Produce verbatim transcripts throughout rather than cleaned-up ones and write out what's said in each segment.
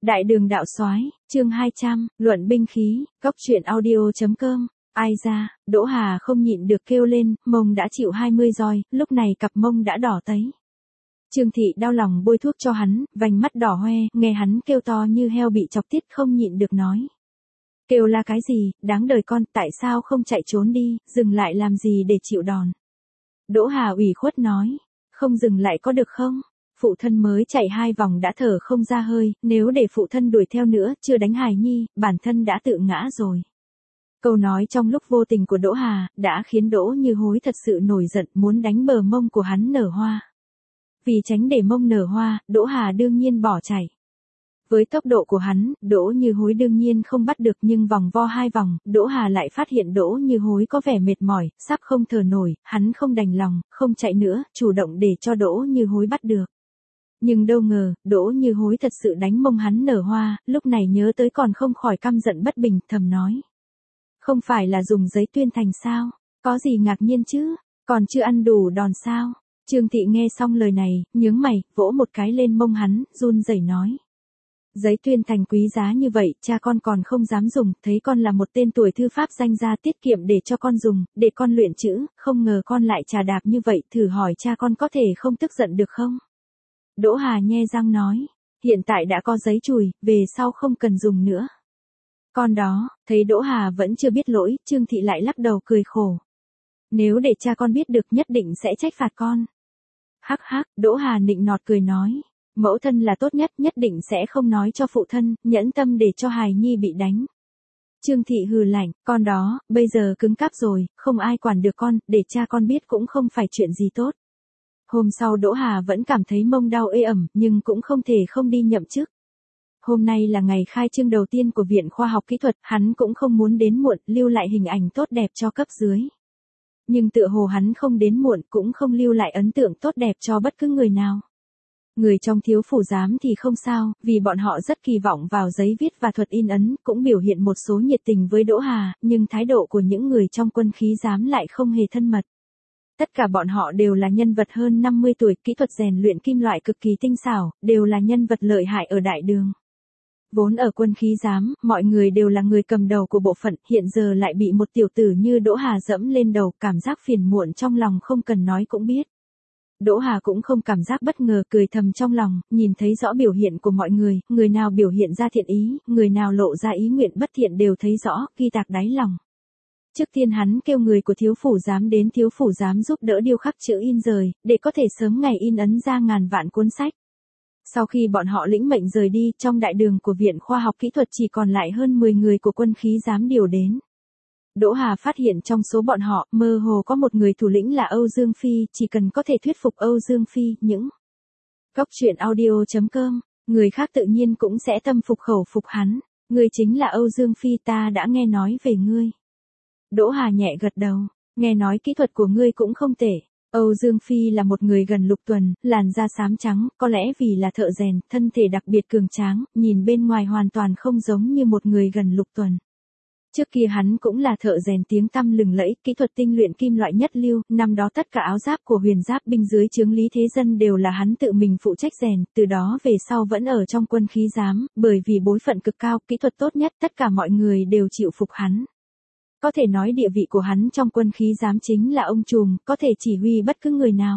Đại đường đạo soái, chương hai trăm, luận binh khí, góc truyện audio.com. Ai ra, Đỗ Hà không nhịn được kêu lên, mông đã chịu hai mươi roi, lúc này cặp mông đã đỏ tấy. Trương Thị đau lòng bôi thuốc cho hắn, vành mắt đỏ hoe, nghe hắn kêu to như heo bị chọc tiết không nhịn được nói. Kêu là cái gì, đáng đời con, tại sao không chạy trốn đi, dừng lại làm gì để chịu đòn. Đỗ Hà ủy khuất nói, không dừng lại có được không? Phụ thân mới chạy hai vòng đã thở không ra hơi, nếu để phụ thân đuổi theo nữa, chưa đánh hài nhi, bản thân đã tự ngã rồi. Câu nói trong lúc vô tình của Đỗ Hà, đã khiến Đỗ Như Hối thật sự nổi giận muốn đánh bờ mông của hắn nở hoa. Vì tránh để mông nở hoa, Đỗ Hà đương nhiên bỏ chạy. Với tốc độ của hắn, Đỗ Như Hối đương nhiên không bắt được nhưng vòng vo hai vòng, Đỗ Hà lại phát hiện Đỗ Như Hối có vẻ mệt mỏi, sắp không thở nổi, hắn không đành lòng, không chạy nữa, chủ động để cho Đỗ Như Hối bắt được. Nhưng đâu ngờ, Đỗ Như Hối thật sự đánh mông hắn nở hoa, lúc này nhớ tới còn không khỏi căm giận bất bình, thầm nói. Không phải là dùng giấy tuyên thành sao, có gì ngạc nhiên chứ, còn chưa ăn đủ đòn sao. Trương Thị nghe xong lời này, nhướng mày, vỗ một cái lên mông hắn, run rẩy nói. Giấy tuyên thành quý giá như vậy, cha con còn không dám dùng, thấy con là một tên tuổi thư pháp danh gia tiết kiệm để cho con dùng, để con luyện chữ, không ngờ con lại trà đạp như vậy, thử hỏi cha con có thể không tức giận được không? Đỗ Hà nhe răng nói, hiện tại đã có giấy chùi, về sau không cần dùng nữa. Con đó, thấy Đỗ Hà vẫn chưa biết lỗi, Trương Thị lại lắc đầu cười khổ. Nếu để cha con biết được nhất định sẽ trách phạt con. Hắc hắc, Đỗ Hà nịnh nọt cười nói, mẫu thân là tốt nhất, nhất định sẽ không nói cho phụ thân, nhẫn tâm để cho hài nhi bị đánh. Trương Thị hừ lạnh, con đó, bây giờ cứng cáp rồi, không ai quản được con, để cha con biết cũng không phải chuyện gì tốt. Hôm sau Đỗ Hà vẫn cảm thấy mông đau ê ẩm, nhưng cũng không thể không đi nhậm chức. Hôm nay là ngày khai trương đầu tiên của Viện Khoa học Kỹ thuật, hắn cũng không muốn đến muộn, lưu lại hình ảnh tốt đẹp cho cấp dưới. Nhưng tựa hồ hắn không đến muộn cũng không lưu lại ấn tượng tốt đẹp cho bất cứ người nào. Người trong thiếu phủ giám thì không sao, vì bọn họ rất kỳ vọng vào giấy viết và thuật in ấn, cũng biểu hiện một số nhiệt tình với Đỗ Hà, nhưng thái độ của những người trong quân khí giám lại không hề thân mật. Tất cả bọn họ đều là nhân vật hơn năm mươi tuổi, kỹ thuật rèn luyện kim loại cực kỳ tinh xảo, đều là nhân vật lợi hại ở đại đường. Vốn ở quân khí giám, mọi người đều là người cầm đầu của bộ phận, hiện giờ lại bị một tiểu tử như Đỗ Hà dẫm lên đầu, cảm giác phiền muộn trong lòng không cần nói cũng biết. Đỗ Hà cũng không cảm giác bất ngờ, cười thầm trong lòng, nhìn thấy rõ biểu hiện của mọi người, người nào biểu hiện ra thiện ý, người nào lộ ra ý nguyện bất thiện đều thấy rõ, ghi tạc đáy lòng. Trước tiên hắn kêu người của thiếu phủ giám đến thiếu phủ giám giúp đỡ điêu khắc chữ in rời, để có thể sớm ngày in ấn ra ngàn vạn cuốn sách. Sau khi bọn họ lĩnh mệnh rời đi, trong đại đường của Viện Khoa học Kỹ thuật chỉ còn lại hơn mười người của quân khí giám điều đến. Đỗ Hà phát hiện trong số bọn họ, mơ hồ có một người thủ lĩnh là Âu Dương Phi, chỉ cần có thể thuyết phục Âu Dương Phi, những góc truyện audio.com, người khác tự nhiên cũng sẽ tâm phục khẩu phục hắn. Ngươi chính là Âu Dương Phi, ta đã nghe nói về ngươi. Đỗ Hà nhẹ gật đầu, nghe nói kỹ thuật của ngươi cũng không tệ. Âu Dương Phi là một người gần lục tuần, làn da xám trắng, có lẽ vì là thợ rèn, thân thể đặc biệt cường tráng, nhìn bên ngoài hoàn toàn không giống như một người gần lục tuần. Trước kia hắn cũng là thợ rèn tiếng tăm lừng lẫy, kỹ thuật tinh luyện kim loại nhất lưu, năm đó tất cả áo giáp của huyền giáp binh dưới trướng Lý Thế Dân đều là hắn tự mình phụ trách rèn, từ đó về sau vẫn ở trong quân khí giám, bởi vì bối phận cực cao, kỹ thuật tốt nhất, tất cả mọi người đều chịu phục hắn. Có thể nói địa vị của hắn trong quân khí giám chính là ông trùm, có thể chỉ huy bất cứ người nào.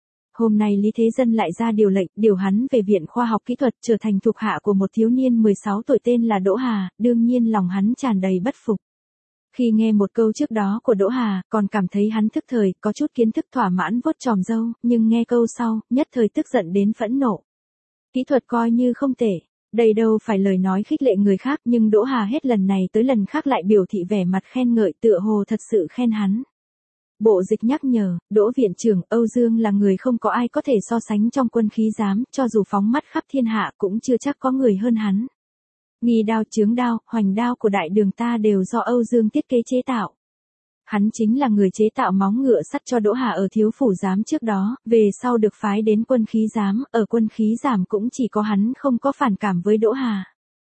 Hôm nay Lý Thế Dân lại ra điều lệnh, điều hắn về Viện Khoa học Kỹ thuật, trở thành thuộc hạ của một thiếu niên mười sáu tuổi tên là Đỗ Hà, đương nhiên lòng hắn tràn đầy bất phục. Khi nghe một câu trước đó của Đỗ Hà, còn cảm thấy hắn thức thời, có chút kiến thức thỏa mãn vuốt chòm râu, nhưng nghe câu sau, nhất thời tức giận đến phẫn nộ. Kỹ thuật coi như không tệ. Đây đâu phải lời nói khích lệ người khác, nhưng Đỗ Hà hết lần này tới lần khác lại biểu thị vẻ mặt khen ngợi, tựa hồ thật sự khen hắn. Bộ dịch nhắc nhở, Đỗ viện trưởng, Âu Dương là người không có ai có thể so sánh trong quân khí giám, cho dù phóng mắt khắp thiên hạ cũng chưa chắc có người hơn hắn. Nghi đao, chướng đao, hoành đao của đại đường ta đều do Âu Dương thiết kế chế tạo. Hắn chính là người chế tạo móng ngựa sắt cho Đỗ Hà ở thiếu phủ giám trước đó, về sau được phái đến quân khí giám, ở quân khí giám cũng chỉ có hắn không có phản cảm với Đỗ Hà.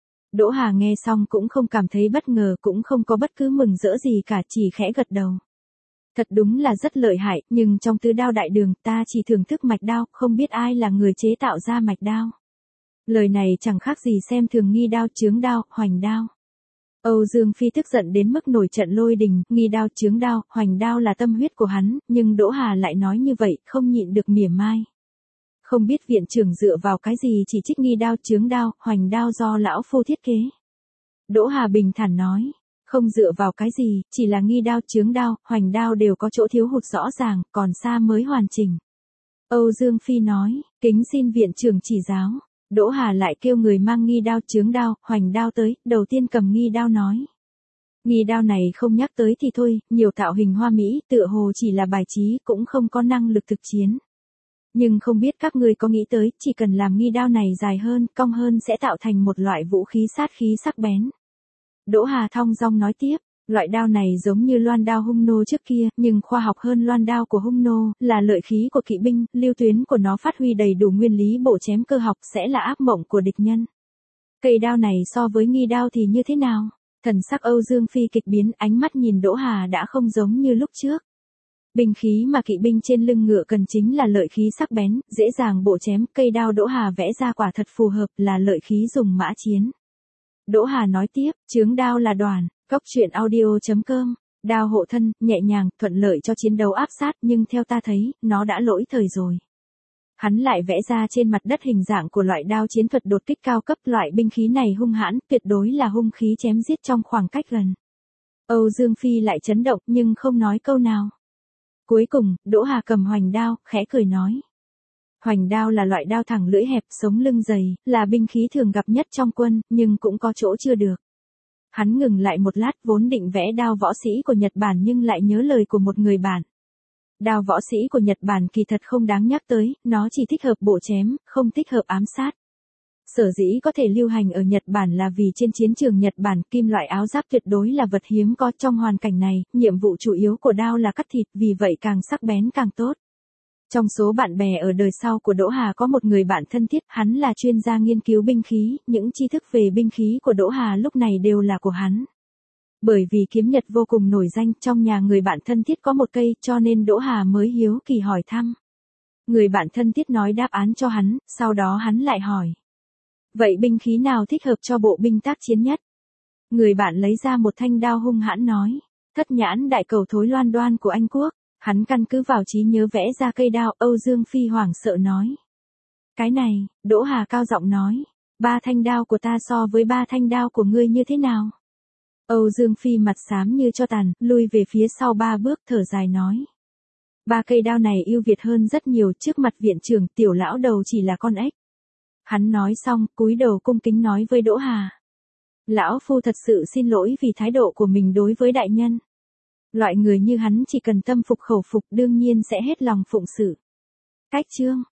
Đỗ Hà nghe xong cũng không cảm thấy bất ngờ, cũng không có bất cứ mừng rỡ gì cả, chỉ khẽ gật đầu. Thật đúng là rất lợi hại, nhưng trong tứ đao đại đường ta chỉ thưởng thức mạch đao, không biết ai là người chế tạo ra mạch đao. Lời này chẳng khác gì xem thường nghi đao chướng đao, hoành đao. Âu Dương Phi tức giận đến mức nổi trận lôi đình, nghi đao chướng đao, hoành đao là tâm huyết của hắn, nhưng Đỗ Hà lại nói như vậy, không nhịn được mỉa mai. Không biết viện trưởng dựa vào cái gì chỉ trích nghi đao chướng đao, hoành đao do lão phu thiết kế. Đỗ Hà bình thản nói, không dựa vào cái gì, chỉ là nghi đao chướng đao, hoành đao đều có chỗ thiếu hụt rõ ràng, còn xa mới hoàn chỉnh. Âu Dương Phi nói, kính xin viện trưởng chỉ giáo. Đỗ Hà lại kêu người mang nghi đao chướng đao, hoành đao tới, đầu tiên cầm nghi đao nói. Nghi đao này không nhắc tới thì thôi, nhiều tạo hình hoa mỹ, tựa hồ chỉ là bài trí, cũng không có năng lực thực chiến. Nhưng không biết các người có nghĩ tới, chỉ cần làm nghi đao này dài hơn, cong hơn sẽ tạo thành một loại vũ khí sát khí sắc bén. Đỗ Hà thong dong nói tiếp, loại đao này giống như loan đao hung nô trước kia, nhưng khoa học hơn loan đao của hung nô, là lợi khí của kỵ binh, lưu tuyến của nó phát huy đầy đủ nguyên lý bổ chém cơ học sẽ là ác mộng của địch nhân. Cây đao này so với nghi đao thì như thế nào? Thần sắc Âu Dương Phi kịch biến, ánh mắt nhìn Đỗ Hà đã không giống như lúc trước. Binh khí mà kỵ binh trên lưng ngựa cần chính là lợi khí sắc bén, dễ dàng bổ chém, cây đao Đỗ Hà vẽ ra quả thật phù hợp, là lợi khí dùng mã chiến. Đỗ Hà nói tiếp, chướng đao là đoàn, góc truyện audio chấm com, đao hộ thân, nhẹ nhàng, thuận lợi cho chiến đấu áp sát, nhưng theo ta thấy, nó đã lỗi thời rồi. Hắn lại vẽ ra trên mặt đất hình dạng của loại đao chiến thuật đột kích cao cấp, loại binh khí này hung hãn, tuyệt đối là hung khí chém giết trong khoảng cách gần. Âu Dương Phi lại chấn động nhưng không nói câu nào. Cuối cùng, Đỗ Hà cầm hoành đao, khẽ cười nói. Hoành đao là loại đao thẳng lưỡi hẹp, sống lưng dày, là binh khí thường gặp nhất trong quân, nhưng cũng có chỗ chưa được. Hắn ngừng lại một lát, vốn định vẽ đao võ sĩ của Nhật Bản nhưng lại nhớ lời của một người bạn. Đao võ sĩ của Nhật Bản kỳ thật không đáng nhắc tới, nó chỉ thích hợp bổ chém, không thích hợp ám sát. Sở dĩ có thể lưu hành ở Nhật Bản là vì trên chiến trường Nhật Bản, kim loại áo giáp tuyệt đối là vật hiếm có. Trong hoàn cảnh này, nhiệm vụ chủ yếu của đao là cắt thịt, vì vậy càng sắc bén càng tốt. Trong số bạn bè ở đời sau của Đỗ Hà có một người bạn thân thiết, hắn là chuyên gia nghiên cứu binh khí, những tri thức về binh khí của Đỗ Hà lúc này đều là của hắn. Bởi vì kiếm Nhật vô cùng nổi danh, trong nhà người bạn thân thiết có một cây, cho nên Đỗ Hà mới hiếu kỳ hỏi thăm. Người bạn thân thiết nói đáp án cho hắn, sau đó hắn lại hỏi. Vậy binh khí nào thích hợp cho bộ binh tác chiến nhất? Người bạn lấy ra một thanh đao hung hãn nói. Thất nhãn đại cầu thối loan đoan của Anh Quốc. Hắn căn cứ vào trí nhớ vẽ ra cây đao. Âu Dương Phi hoảng sợ nói. Cái này, Đỗ Hà cao giọng nói. Ba thanh đao của ta so với ba thanh đao của ngươi như thế nào? Âu Dương Phi mặt xám như cho tàn, lui về phía sau ba bước, thở dài nói. Ba cây đao này ưu việt hơn rất nhiều, trước mặt viện trưởng, tiểu lão đầu chỉ là con ếch. Hắn nói xong, cúi đầu cung kính nói với Đỗ Hà. Lão phu thật sự xin lỗi vì thái độ của mình đối với đại nhân. Loại người như hắn chỉ cần tâm phục khẩu phục đương nhiên sẽ hết lòng phụng sự. Cách chương